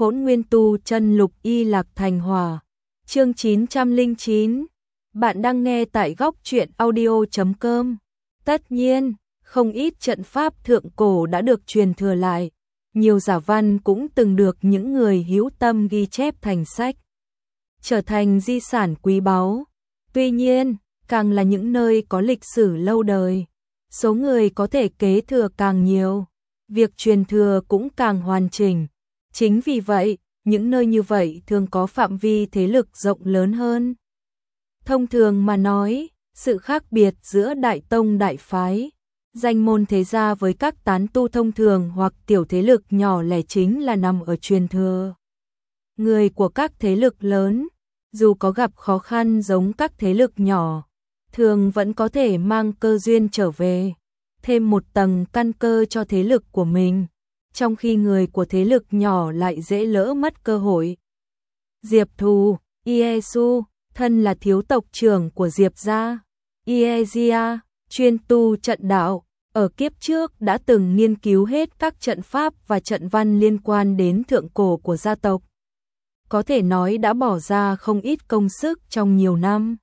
Hỗn Nguyên Tu Chân Lục Y Lạc Thành Hỏa. Chương 909. Bạn đang nghe tại góc truyện audio.com. Tất nhiên, không ít trận pháp thượng cổ đã được truyền thừa lại, nhiều giả văn cũng từng được những người hữu tâm ghi chép thành sách, trở thành di sản quý báu. Tuy nhiên, càng là những nơi có lịch sử lâu đời, số người có thể kế thừa càng nhiều, việc truyền thừa cũng càng hoàn chỉnh. Chính vì vậy, những nơi như vậy thường có phạm vi thế lực rộng lớn hơn. Thông thường mà nói, sự khác biệt giữa đại tông đại phái, danh môn thế gia với các tán tu thông thường hoặc tiểu thế lực nhỏ lẻ chính là nằm ở truyền thừa. Người của các thế lực lớn, dù có gặp khó khăn giống các thế lực nhỏ, thường vẫn có thể mang cơ duyên trở về, thêm một tầng căn cơ cho thế lực của mình, trong khi người của thế lực nhỏ lại dễ lỡ mất cơ hội. Diệp Thù, Iesu, thân là thiếu tộc trưởng của Diệp gia. Iesia, chuyên tu trận đạo, ở kiếp trước đã từng nghiên cứu hết các trận pháp và trận văn liên quan đến thượng cổ của gia tộc. Có thể nói đã bỏ ra không ít công sức trong nhiều năm.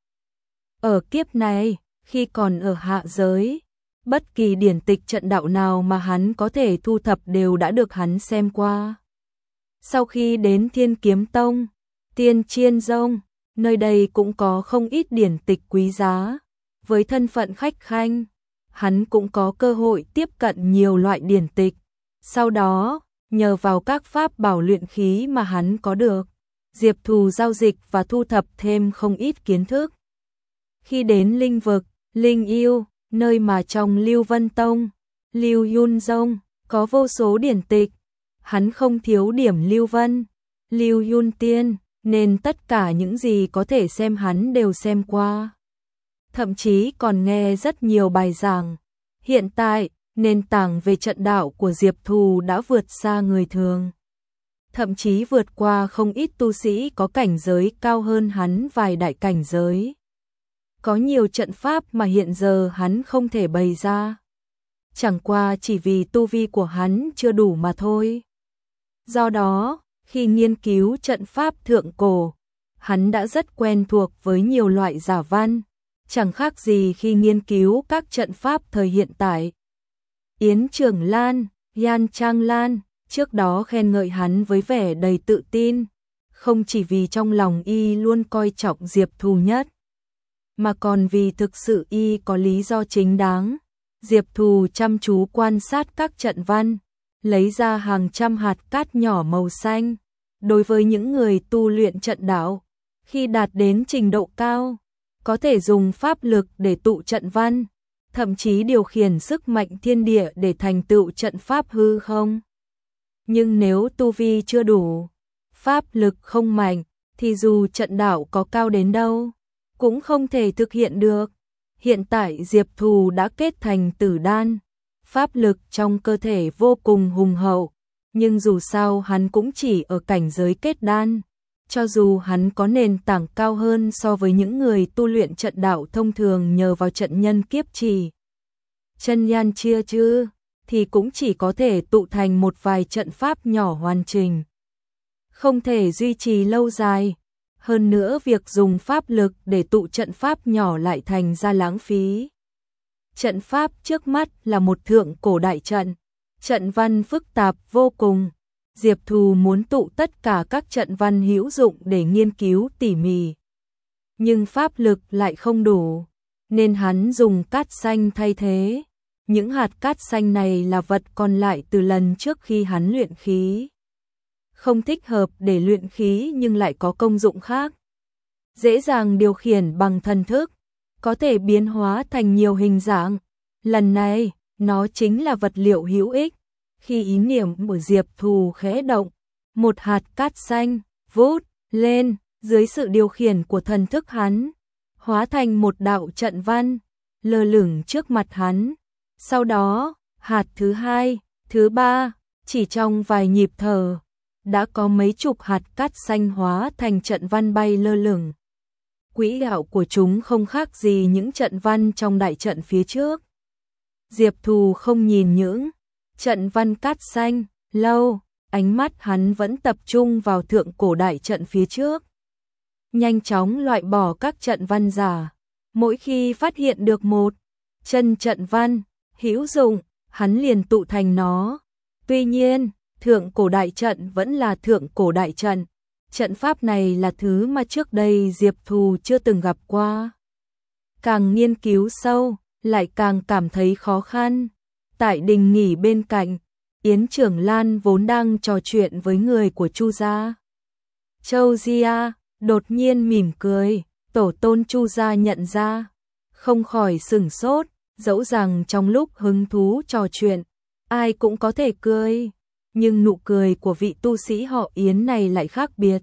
Ở kiếp này, khi còn ở hạ giới, bất kỳ điển tịch trận đạo nào mà hắn có thể thu thập đều đã được hắn xem qua. Sau khi đến Thiên Kiếm Tông, Tiên Chiên Dông, nơi đây cũng có không ít điển tịch quý giá. Với thân phận khách khanh, hắn cũng có cơ hội tiếp cận nhiều loại điển tịch. Sau đó, nhờ vào các pháp bảo luyện khí mà hắn có được, Diệp Thù giao dịch và thu thập thêm không ít kiến thức. Khi đến linh vực, Linh Yêu, nơi mà trong Lưu Vân Tông, Lưu Yun Dông, có vô số điển tịch, hắn không thiếu điểm Lưu Vân, Lưu Yun Tiên, nên tất cả những gì có thể xem hắn đều xem qua. Thậm chí còn nghe rất nhiều bài giảng. Hiện tại, nền tảng về trận đạo của Diệp Thù đã vượt xa người thường. Thậm chí vượt qua không ít tu sĩ có cảnh giới cao hơn hắn vài đại cảnh giới. Có nhiều trận pháp mà hiện giờ hắn không thể bày ra. Chẳng qua chỉ vì tu vi của hắn chưa đủ mà thôi. Do đó, khi nghiên cứu trận pháp thượng cổ, hắn đã rất quen thuộc với nhiều loại giả văn, chẳng khác gì khi nghiên cứu các trận pháp thời hiện tại. Yến Trường Lan, Yan Trang Lan, trước đó khen ngợi hắn với vẻ đầy tự tin, không chỉ vì trong lòng y luôn coi trọng Diệp Thù nhất, mà còn vì thực sự y có lý do chính đáng. Diệp Thù chăm chú quan sát các trận văn, lấy ra hàng trăm hạt cát nhỏ màu xanh. Đối với những người tu luyện trận đạo, khi đạt đến trình độ cao, có thể dùng pháp lực để tụ trận văn, thậm chí điều khiển sức mạnh thiên địa để thành tựu trận pháp hư không. Nhưng nếu tu vi chưa đủ, pháp lực không mạnh, thì dù trận đạo có cao đến đâu, cũng không thể thực hiện được. Hiện tại Diệp Thù đã kết thành tử đan, pháp lực trong cơ thể vô cùng hùng hậu, nhưng dù sao hắn cũng chỉ ở cảnh giới kết đan. Cho dù hắn có nền tảng cao hơn so với những người tu luyện trận đạo thông thường nhờ vào trận nhân kiếp trì, chân nhan chia chứ, thì cũng chỉ có thể tụ thành một vài trận pháp nhỏ hoàn chỉnh, không thể duy trì lâu dài. Hơn nữa việc dùng pháp lực để tụ trận pháp nhỏ lại thành ra lãng phí. Trận pháp trước mắt là một thượng cổ đại trận, trận văn phức tạp vô cùng. Diệp Thù muốn tụ tất cả các trận văn hữu dụng để nghiên cứu tỉ mỉ. Nhưng pháp lực lại không đủ, nên hắn dùng cát xanh thay thế. Những hạt cát xanh này là vật còn lại từ lần trước khi hắn luyện khí. Không thích hợp để luyện khí nhưng lại có công dụng khác. Dễ dàng điều khiển bằng thần thức, có thể biến hóa thành nhiều hình dạng. Lần này, nó chính là vật liệu hữu ích. Khi ý niệm của Diệp Thù khẽ động, một hạt cát xanh vút lên dưới sự điều khiển của thần thức hắn, hóa thành một đạo trận văn, lơ lửng trước mặt hắn. Sau đó, hạt thứ hai, thứ ba, chỉ trong vài nhịp thở, đã có mấy chục hạt cát xanh hóa thành trận văn bay lơ lửng. Quỹ đạo của chúng không khác gì những trận văn trong đại trận phía trước. Diệp Thù không nhìn những trận văn cát xanh lâu, ánh mắt hắn vẫn tập trung vào thượng cổ đại trận phía trước. Nhanh chóng loại bỏ các trận văn giả, mỗi khi phát hiện được một chân trận văn hữu dụng, hắn liền tụ thành nó. Tuy nhiên, thượng cổ đại trận vẫn là thượng cổ đại trận. Trận pháp này là thứ mà trước đây Diệp Thù chưa từng gặp qua. Càng nghiên cứu sâu, lại càng cảm thấy khó khăn. Tại đình nghỉ bên cạnh, Yến Trưởng Lan vốn đang trò chuyện với người của Chu gia. Châu Gia đột nhiên mỉm cười, tổ tôn Chu gia nhận ra, không khỏi sửng sốt, dẫu rằng trong lúc hứng thú trò chuyện, ai cũng có thể cười, nhưng nụ cười của vị tu sĩ họ Yến này lại khác biệt.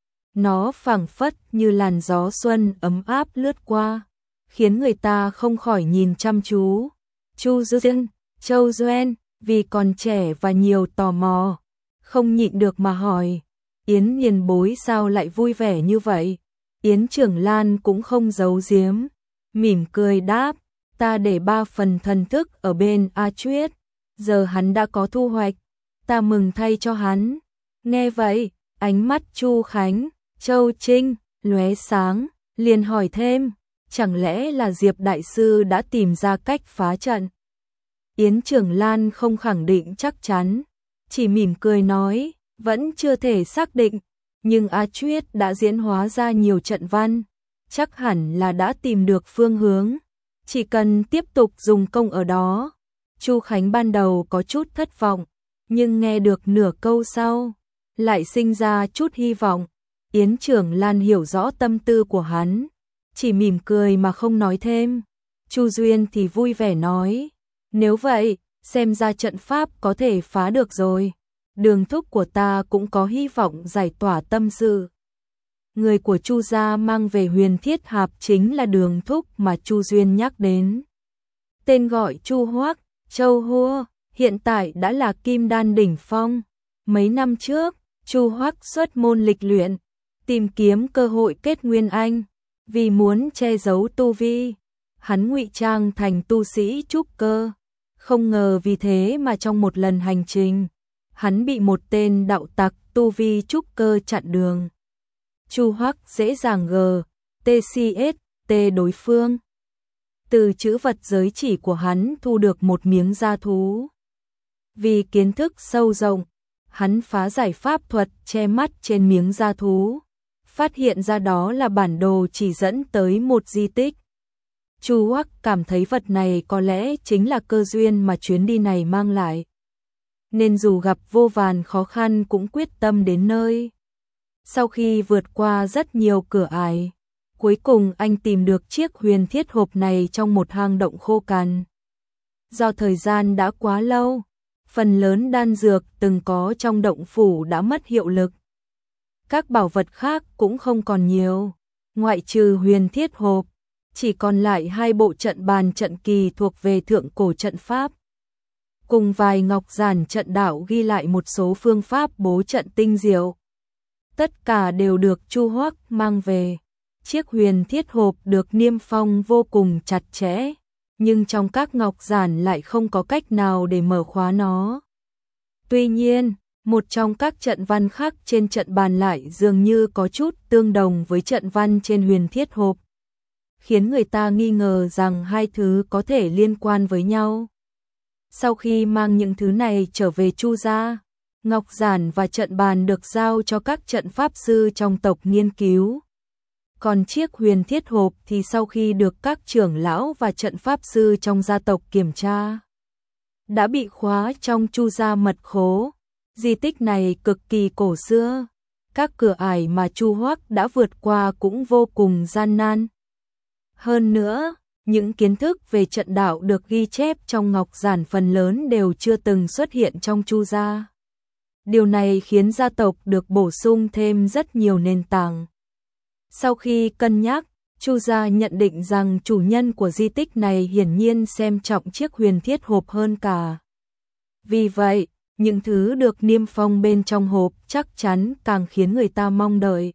Nó phảng phất như làn gió xuân ấm áp lướt qua, khiến người ta không khỏi nhìn chăm chú. Chu Duyên, Châu Duyên, vì còn trẻ và nhiều tò mò, không nhịn được mà hỏi, Yến Nghiền bối sao lại vui vẻ như vậy? Yến Trưởng Lan cũng không giấu giếm, mỉm cười đáp, ta để 3 phần thần thức ở bên A Chuyết, giờ hắn đã có thu hoạch, ta mừng thay cho hắn. Nghe vậy, ánh mắt Chu Khánh, Châu Trinh lóe sáng, liền hỏi thêm, chẳng lẽ là Diệp đại sư đã tìm ra cách phá trận? Yến Trưởng Lan không khẳng định chắc chắn, chỉ mỉm cười nói, vẫn chưa thể xác định, nhưng A Chuyết đã diễn hóa ra nhiều trận văn, chắc hẳn là đã tìm được phương hướng, chỉ cần tiếp tục dùng công ở đó. Chu Khánh ban đầu có chút thất vọng, nhưng nghe được nửa câu sau, lại sinh ra chút hy vọng. Yến Trưởng Lan hiểu rõ tâm tư của hắn, chỉ mỉm cười mà không nói thêm. Chu Duyên thì vui vẻ nói, nếu vậy, xem ra trận pháp có thể phá được rồi. Đường thúc của ta cũng có hy vọng giải tỏa tâm sự. Người của Chu gia mang về Huyền Thiết Hạp chính là đường thúc mà Chu Duyên nhắc đến. Tên gọi Chu Hoắc, Châu Hua, hiện tại đã là Kim Đan đỉnh phong. Mấy năm trước, Chu Hoắc xuất môn lịch luyện, tìm kiếm cơ hội kết nguyên anh, vì muốn che giấu tu vi, hắn ngụy trang thành tu sĩ trúc cơ. Không ngờ vì thế mà trong một lần hành trình, hắn bị một tên đạo tặc tu vi trúc cơ chặn đường. Chu Hoắc dễ dàng TCST đối phương. Từ chữ vật giới chỉ của hắn thu được một miếng da thú. Vì kiến thức sâu rộng, hắn phá giải pháp thuật che mắt trên miếng da thú, phát hiện ra đó là bản đồ chỉ dẫn tới một di tích. Chu Hoắc cảm thấy vật này có lẽ chính là cơ duyên mà chuyến đi này mang lại, nên dù gặp vô vàn khó khăn cũng quyết tâm đến nơi. Sau khi vượt qua rất nhiều cửa ải, cuối cùng anh tìm được chiếc huyền thiết hộp này trong một hang động khô cằn. Do thời gian đã quá lâu, phần lớn đan dược từng có trong động phủ đã mất hiệu lực. Các bảo vật khác cũng không còn nhiều, ngoại trừ huyền thiết hộp, chỉ còn lại 2 bộ trận bàn trận kỳ thuộc về thượng cổ trận pháp, cùng vài ngọc giản trận đạo ghi lại một số phương pháp bố trận tinh diệu. Tất cả đều được Chu Hoắc mang về. Chiếc huyền thiết hộp được niêm phong vô cùng chặt chẽ, nhưng trong các ngọc giản lại không có cách nào để mở khóa nó. Tuy nhiên, một trong các trận văn khác trên trận bàn lại dường như có chút tương đồng với trận văn trên huyền thiết hộp, khiến người ta nghi ngờ rằng hai thứ có thể liên quan với nhau. Sau khi mang những thứ này trở về Chu gia, ngọc giản và trận bàn được giao cho các trận pháp sư trong tộc nghiên cứu. Còn chiếc huyền thiết hộp thì sau khi được các trưởng lão và trận pháp sư trong gia tộc kiểm tra, đã bị khóa trong Chu gia mật khố. Di tích này cực kỳ cổ xưa, các cửa ải mà Chu Hoắc đã vượt qua cũng vô cùng gian nan. Hơn nữa, những kiến thức về trận đạo được ghi chép trong ngọc giản phần lớn đều chưa từng xuất hiện trong Chu gia. Điều này khiến gia tộc được bổ sung thêm rất nhiều nền tảng. Sau khi cân nhắc, Chu gia nhận định rằng chủ nhân của di tích này hiển nhiên xem trọng chiếc huyền thiết hộp hơn cả. Vì vậy, những thứ được niêm phong bên trong hộp chắc chắn càng khiến người ta mong đợi.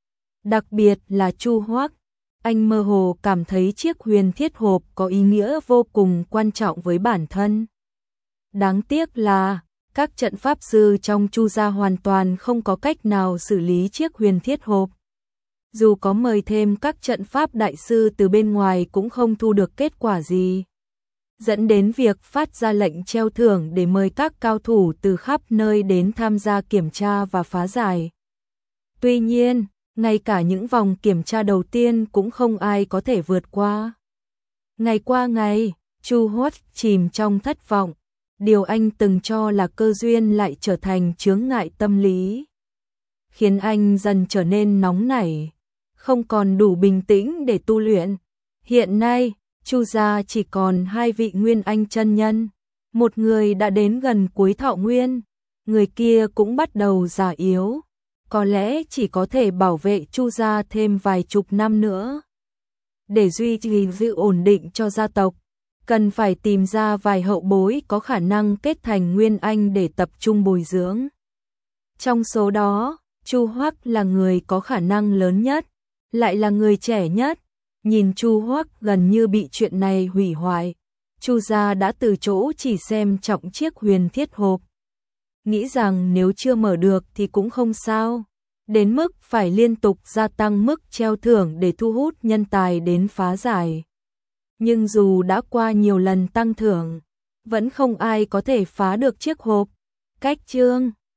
Đặc biệt là Chu Hoắc, anh mơ hồ cảm thấy chiếc huyền thiết hộp có ý nghĩa vô cùng quan trọng với bản thân. Đáng tiếc là, Các trận pháp sư trong Chu gia hoàn toàn không có cách nào xử lý chiếc huyền thiết hộp. Dù có mời thêm các trận pháp đại sư từ bên ngoài cũng không thu được kết quả gì, dẫn đến việc phát ra lệnh treo thưởng để mời các cao thủ từ khắp nơi đến tham gia kiểm tra và phá giải. Tuy nhiên, ngay cả những vòng kiểm tra đầu tiên cũng không ai có thể vượt qua. Ngày qua ngày, Chu Hoát chìm trong thất vọng, điều anh từng cho là cơ duyên lại trở thành chướng ngại tâm lý, khiến anh dần trở nên nóng nảy, không còn đủ bình tĩnh để tu luyện. Hiện nay, Chu gia chỉ còn 2 vị Nguyên Anh chân nhân, một người đã đến gần cuối thọ nguyên, người kia cũng bắt đầu già yếu, có lẽ chỉ có thể bảo vệ Chu gia thêm vài chục năm nữa. Để duy trì sự ổn định cho gia tộc, cần phải tìm ra vài hậu bối có khả năng kết thành Nguyên Anh để tập trung bồi dưỡng. Trong số đó, Chu Hoắc là người có khả năng lớn nhất, lại là người trẻ nhất. Nhìn Chu Hoắc gần như bị chuyện này hủy hoại, Chu gia đã từ chỗ chỉ xem trọng chiếc huyền thiết hộp, nghĩ rằng nếu chưa mở được thì cũng không sao, đến mức phải liên tục gia tăng mức treo thưởng để thu hút nhân tài đến phá giải. Nhưng dù đã qua nhiều lần tăng thưởng, vẫn không ai có thể phá được chiếc hộp. Cách chương